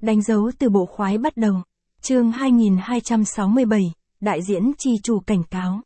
Đánh dấu từ bộ khoái bắt đầu. Chương 2267, đại diễn chi chủ cảnh cáo.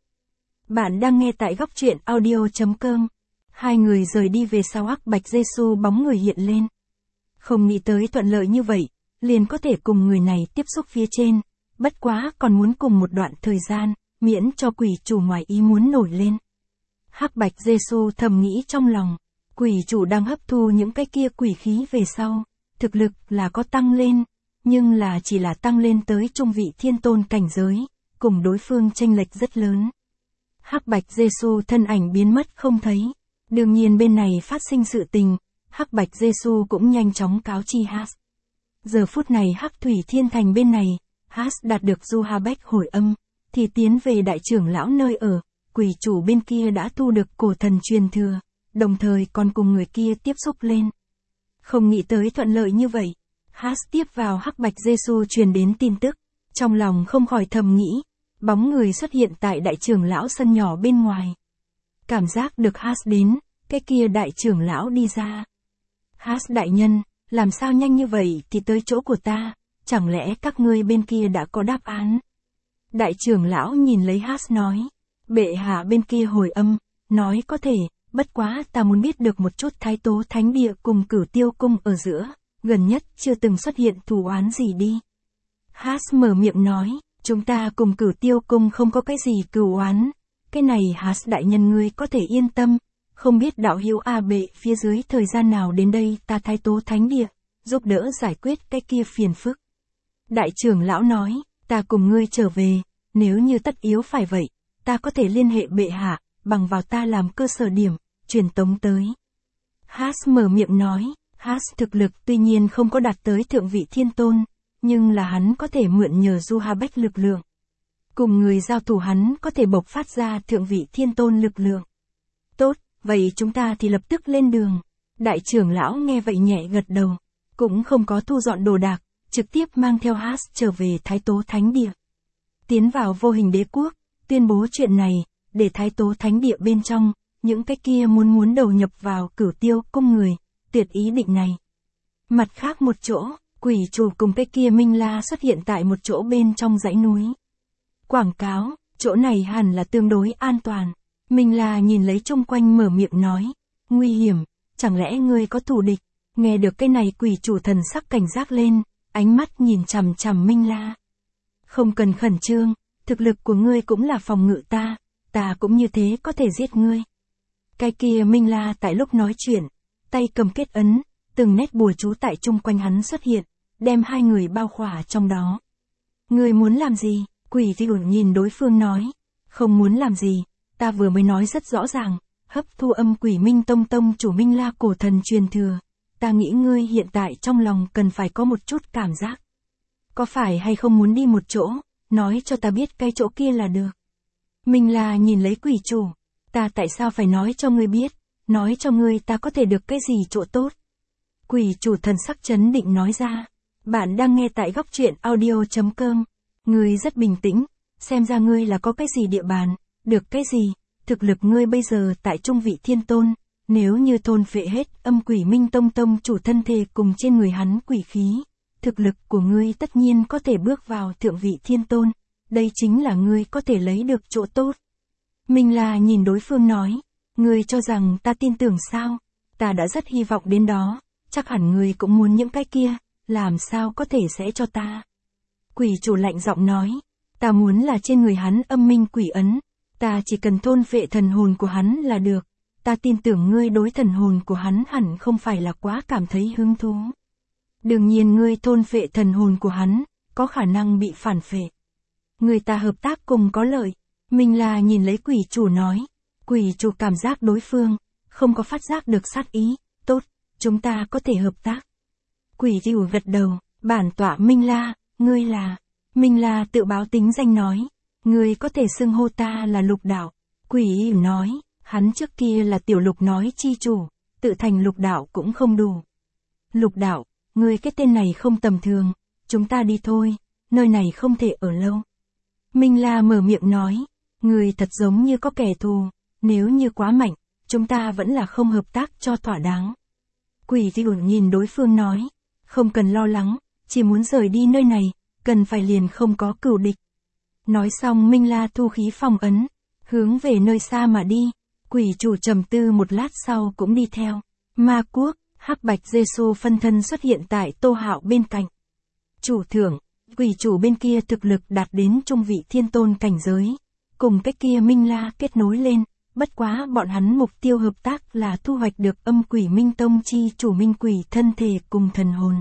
Bạn đang nghe tại góc truyện audio.com. Hai người rời đi về sau Hắc Bạch Giê-xu bóng người hiện lên. Không nghĩ tới thuận lợi như vậy, liền có thể cùng người này tiếp xúc phía trên, bất quá còn muốn cùng một đoạn thời gian, miễn cho quỷ chủ ngoài ý muốn nổi lên. Hắc Bạch Giê-xu thầm nghĩ trong lòng, quỷ chủ đang hấp thu những cái kia quỷ khí về sau, thực lực là có tăng lên, nhưng là chỉ là tăng lên tới trung vị thiên tôn cảnh giới, cùng đối phương chênh lệch rất lớn. Hắc Bạch Giê-xu thân ảnh biến mất không thấy, đương nhiên bên này phát sinh sự tình, Hắc Bạch Giê-xu cũng nhanh chóng cáo chi Haas. Giờ phút này Hắc Thủy Thiên Thành bên này, Haas đạt được Du Ha Bách hồi âm, thì tiến về đại trưởng lão nơi ở, quỷ chủ bên kia đã thu được cổ thần truyền thừa, đồng thời còn cùng người kia tiếp xúc lên. Không nghĩ tới thuận lợi như vậy, Haas tiếp vào Hắc Bạch Giê-xu truyền đến tin tức, trong lòng không khỏi thầm nghĩ, bóng người xuất hiện tại đại trưởng lão sân nhỏ bên ngoài. Cảm giác được Haas đến, cái kia đại trưởng lão đi ra. Haas đại nhân, làm sao nhanh như vậy thì tới chỗ của ta, chẳng lẽ các ngươi bên kia đã có đáp án? Đại trưởng lão nhìn lấy Haas nói, bệ hạ bên kia hồi âm, nói có thể, bất quá ta muốn biết được một chút Thái Tố Thánh Địa cùng Cửu Tiêu Cung ở giữa, gần nhất chưa từng xuất hiện thù oán gì đi. Haas mở miệng nói, chúng ta cùng Cửu Tiêu Cung không có cái gì cừu oán, cái này Haas đại nhân ngươi có thể yên tâm, không biết đạo hữu A Bệ phía dưới thời gian nào đến đây ta Thái Tố Thánh Địa, giúp đỡ giải quyết cái kia phiền phức. Đại trưởng lão nói, ta cùng ngươi trở về, nếu như tất yếu phải vậy, ta có thể liên hệ bệ hạ, bằng vào ta làm cơ sở điểm, truyền tống tới. Haas mở miệng nói, Haas thực lực tuy nhiên không có đạt tới thượng vị thiên tôn, nhưng là hắn có thể mượn nhờ Du Ha Bách lực lượng. Cùng người giao thủ hắn có thể bộc phát ra thượng vị thiên tôn lực lượng. Tốt, vậy chúng ta thì lập tức lên đường. Đại trưởng lão nghe vậy nhẹ gật đầu, cũng không có thu dọn đồ đạc, trực tiếp mang theo Haas trở về Thái Tố Thánh Địa. Tiến vào Vô Hình Đế Quốc, tuyên bố chuyện này, để Thái Tố Thánh Địa bên trong, những cái kia muốn đầu nhập vào Cửu Tiêu Cung người, tuyệt ý định này. Mặt khác một chỗ, quỷ chủ cùng cái kia Minh La xuất hiện tại một chỗ bên trong dãy núi. Quảng cáo, chỗ này hẳn là tương đối an toàn. Minh La nhìn lấy chung quanh mở miệng nói, nguy hiểm, chẳng lẽ ngươi có thù địch? Nghe được cái này quỷ chủ thần sắc cảnh giác lên, ánh mắt nhìn chằm chằm Minh La. Không cần khẩn trương, thực lực của ngươi cũng là phòng ngự ta cũng như thế có thể giết ngươi. Cái kia Minh La tại lúc nói chuyện, tay cầm kết ấn, từng nét bùa chú tại chung quanh hắn xuất hiện, đem hai người bao khỏa trong đó. Ngươi muốn làm gì? Quỷ Diệu nhìn đối phương nói, không muốn làm gì, ta vừa mới nói rất rõ ràng, hấp thu âm quỷ Minh Tông Tông chủ Minh La cổ thần truyền thừa, ta nghĩ ngươi hiện tại trong lòng cần phải có một chút cảm giác. Có phải hay không muốn đi một chỗ, nói cho ta biết cái chỗ kia là được. Minh La nhìn lấy quỷ chủ, ta tại sao phải nói cho ngươi biết, nói cho ngươi ta có thể được cái gì chỗ tốt. Quỷ chủ thần sắc chấn định nói ra, bạn đang nghe tại góc truyện audio.com, ngươi rất bình tĩnh, xem ra ngươi là có cái gì địa bàn, được cái gì, thực lực ngươi bây giờ tại trung vị thiên tôn, nếu như thôn phệ hết âm quỷ Minh Tông Tông chủ thân thể cùng trên người hắn quỷ khí, thực lực của ngươi tất nhiên có thể bước vào thượng vị thiên tôn, đây chính là ngươi có thể lấy được chỗ tốt. Minh La nhìn đối phương nói, ngươi cho rằng ta tin tưởng sao, ta đã rất hy vọng đến đó, chắc hẳn ngươi cũng muốn những cái kia, làm sao có thể sẽ cho ta. Quỷ chủ lạnh giọng nói, ta muốn là trên người hắn âm minh quỷ ấn, ta chỉ cần thôn phệ thần hồn của hắn là được, ta tin tưởng ngươi đối thần hồn của hắn hẳn không phải là quá cảm thấy hứng thú. Đương nhiên ngươi thôn phệ thần hồn của hắn, có khả năng bị phản phệ. Người ta hợp tác cùng có lợi. Minh La nhìn lấy quỷ chủ nói, quỷ chủ cảm giác đối phương, không có phát giác được sát ý, tốt, chúng ta có thể hợp tác. Quỷ Diệu gật đầu, bản tọa Minh La, ngươi là, Minh La tự báo tính danh nói, ngươi có thể xưng hô ta là Lục Đạo. Quỷ Diệu nói, hắn trước kia là tiểu Lục nói chi chủ, tự thành Lục Đạo cũng không đủ. Lục Đạo, ngươi cái tên này không tầm thường, chúng ta đi thôi, nơi này không thể ở lâu. Minh La mở miệng nói, ngươi thật giống như có kẻ thù, nếu như quá mạnh, chúng ta vẫn là không hợp tác cho thỏa đáng. Quỷ Diệu nhìn đối phương nói, không cần lo lắng, chỉ muốn rời đi nơi này, cần phải liền không có cừu địch. Nói xong Minh La thu khí phong ấn, hướng về nơi xa mà đi, quỷ chủ trầm tư một lát sau cũng đi theo. Ma quốc, Hắc Bạch Giê-xu phân thân xuất hiện tại Tô Hạo bên cạnh. Chủ thượng, quỷ chủ bên kia thực lực đạt đến trung vị thiên tôn cảnh giới, cùng cái kia Minh La kết nối lên, bất quá bọn hắn mục tiêu hợp tác là thu hoạch được âm quỷ Minh Tông chi chủ minh quỷ thân thể cùng thần hồn.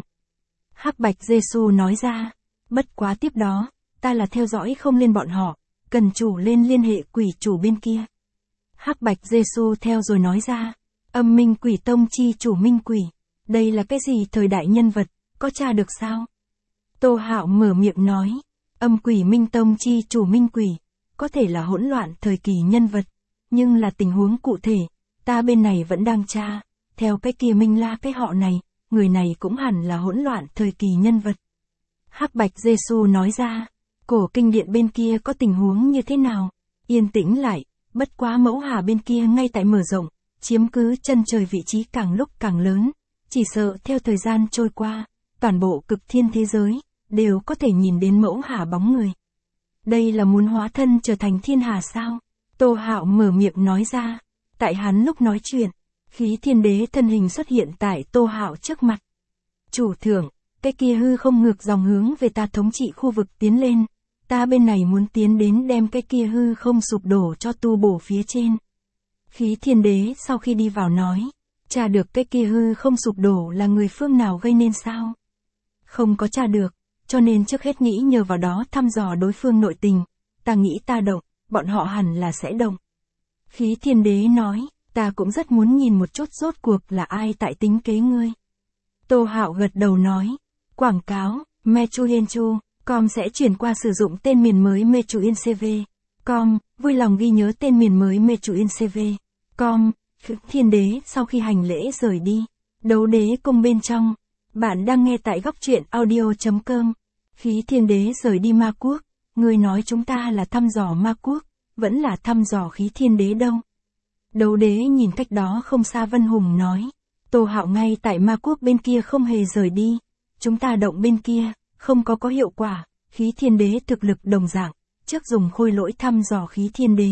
Hắc Bạch Giê-xu nói ra, bất quá tiếp đó, ta là theo dõi không lên bọn họ, cần chủ lên liên hệ quỷ chủ bên kia. Hắc Bạch Giê-xu theo rồi nói ra, âm minh quỷ tông chi chủ minh quỷ, đây là cái gì thời đại nhân vật, có tra được sao? Tô Hạo mở miệng nói, âm quỷ Minh Tông chi chủ minh quỷ, có thể là hỗn loạn thời kỳ nhân vật, nhưng là tình huống cụ thể, ta bên này vẫn đang tra, theo cái kia Minh La cái họ này, người này cũng hẳn là hỗn loạn thời kỳ nhân vật. Hắc Bạch Giê-xu nói ra, cổ kinh điện bên kia có tình huống như thế nào? Yên tĩnh lại, bất quá mẫu hà bên kia ngay tại mở rộng, chiếm cứ chân trời vị trí càng lúc càng lớn, chỉ sợ theo thời gian trôi qua, toàn bộ cực thiên thế giới, đều có thể nhìn đến mẫu hà bóng người. Đây là muốn hóa thân trở thành thiên hà sao? Tô Hạo mở miệng nói ra, tại hắn lúc nói chuyện, khí thiên đế thân hình xuất hiện tại Tô Hạo trước mặt. Chủ thượng, cái kia hư không ngược dòng hướng về ta thống trị khu vực tiến lên, ta bên này muốn tiến đến đem cái kia hư không sụp đổ cho tu bổ phía trên. Khí thiên đế sau khi đi vào nói, tra được cái kia hư không sụp đổ là người phương nào gây nên sao? Không có tra được, cho nên trước hết nghĩ nhờ vào đó thăm dò đối phương nội tình, ta nghĩ ta động, bọn họ hẳn là sẽ động. Khí thiên đế nói, ta cũng rất muốn nhìn một chút rốt cuộc là ai tại tính kế ngươi. Tô Hạo gật đầu nói, quảng cáo, Mechuyenchu.com sẽ chuyển qua sử dụng tên miền mới Mechuyencv.com, vui lòng ghi nhớ tên miền mới Mechuyencv.com. Thiên đế sau khi hành lễ rời đi, đấu đế cung bên trong, bạn đang nghe tại góc truyện audio.com. Khí thiên đế rời đi ma quốc, ngươi nói chúng ta là thăm dò ma quốc, vẫn là thăm dò khí thiên đế đâu. Đấu đế nhìn cách đó không xa Vân Hùng nói, Tô Hạo ngay tại ma quốc bên kia không hề rời đi, chúng ta động bên kia, không có hiệu quả, khí thiên đế thực lực đồng dạng, trước dùng khôi lỗi thăm dò khí thiên đế.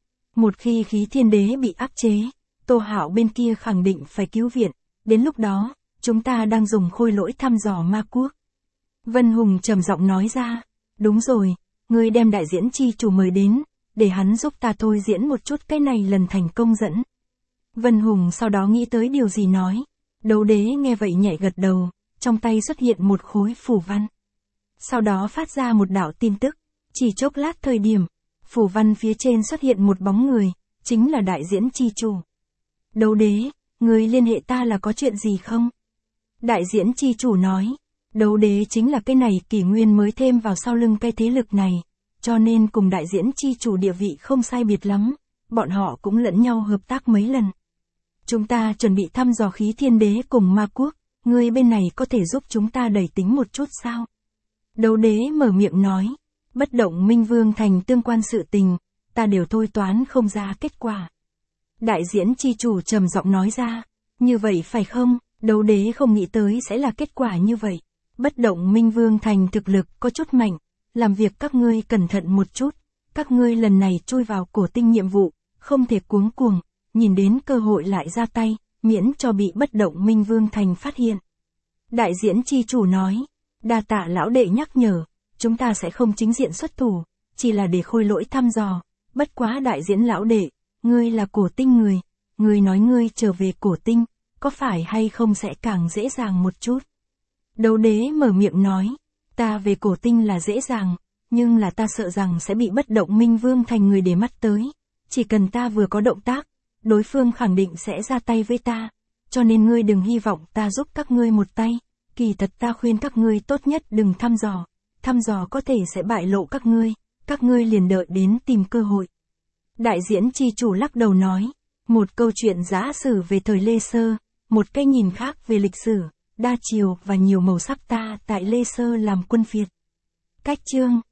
Một khi khí thiên đế bị áp chế, Tô Hạo bên kia khẳng định phải cứu viện, đến lúc đó, chúng ta đang dùng khôi lỗi thăm dò ma quốc. Vân Hùng trầm giọng nói ra, đúng rồi, ngươi đem đại diễn chi chủ mời đến, để hắn giúp ta thôi diễn một chút cái này lần thành công dẫn. Vân Hùng sau đó nghĩ tới điều gì nói, đấu đế nghe vậy nhẹ gật đầu, trong tay xuất hiện một khối phù văn. Sau đó phát ra một đạo tin tức, chỉ chốc lát thời điểm, phù văn phía trên xuất hiện một bóng người, chính là đại diễn chi chủ. Đấu đế, người liên hệ ta là có chuyện gì không? Đại diễn chi chủ nói, đấu đế chính là cái này kỷ nguyên mới thêm vào sau lưng cái thế lực này, cho nên cùng đại diễn chi chủ địa vị không sai biệt lắm, bọn họ cũng lẫn nhau hợp tác mấy lần. Chúng ta chuẩn bị thăm dò khí thiên đế cùng ma quốc, ngươi bên này có thể giúp chúng ta đẩy tính một chút sao? Đấu đế mở miệng nói, bất động minh vương thành tương quan sự tình, ta đều thôi toán không ra kết quả. Đại diễn chi chủ trầm giọng nói ra, như vậy phải không? Đấu đế không nghĩ tới sẽ là kết quả như vậy. Bất động minh vương thành thực lực có chút mạnh, làm việc các ngươi cẩn thận một chút, các ngươi lần này chui vào cổ tinh nhiệm vụ, không thể cuống cuồng, nhìn đến cơ hội lại ra tay, miễn cho bị bất động minh vương thành phát hiện. Đại diễn chi chủ nói, đa tạ lão đệ nhắc nhở, chúng ta sẽ không chính diện xuất thủ, chỉ là để khôi lỗi thăm dò, bất quá đại diễn lão đệ, ngươi là cổ tinh người, ngươi nói ngươi trở về cổ tinh, có phải hay không sẽ càng dễ dàng một chút. Đấu đế mở miệng nói, ta về cổ tinh là dễ dàng, nhưng là ta sợ rằng sẽ bị bất động minh vương thành người để mắt tới, chỉ cần ta vừa có động tác, đối phương khẳng định sẽ ra tay với ta, cho nên ngươi đừng hy vọng ta giúp các ngươi một tay, kỳ thật ta khuyên các ngươi tốt nhất đừng thăm dò có thể sẽ bại lộ các ngươi liền đợi đến tìm cơ hội. Đại diễn chi chủ lắc đầu nói, một câu chuyện giả sử về thời Lê Sơ, một cái nhìn khác về lịch sử, đa chiều và nhiều màu sắc ta tại Lê Sơ làm quân phiệt. Cách chương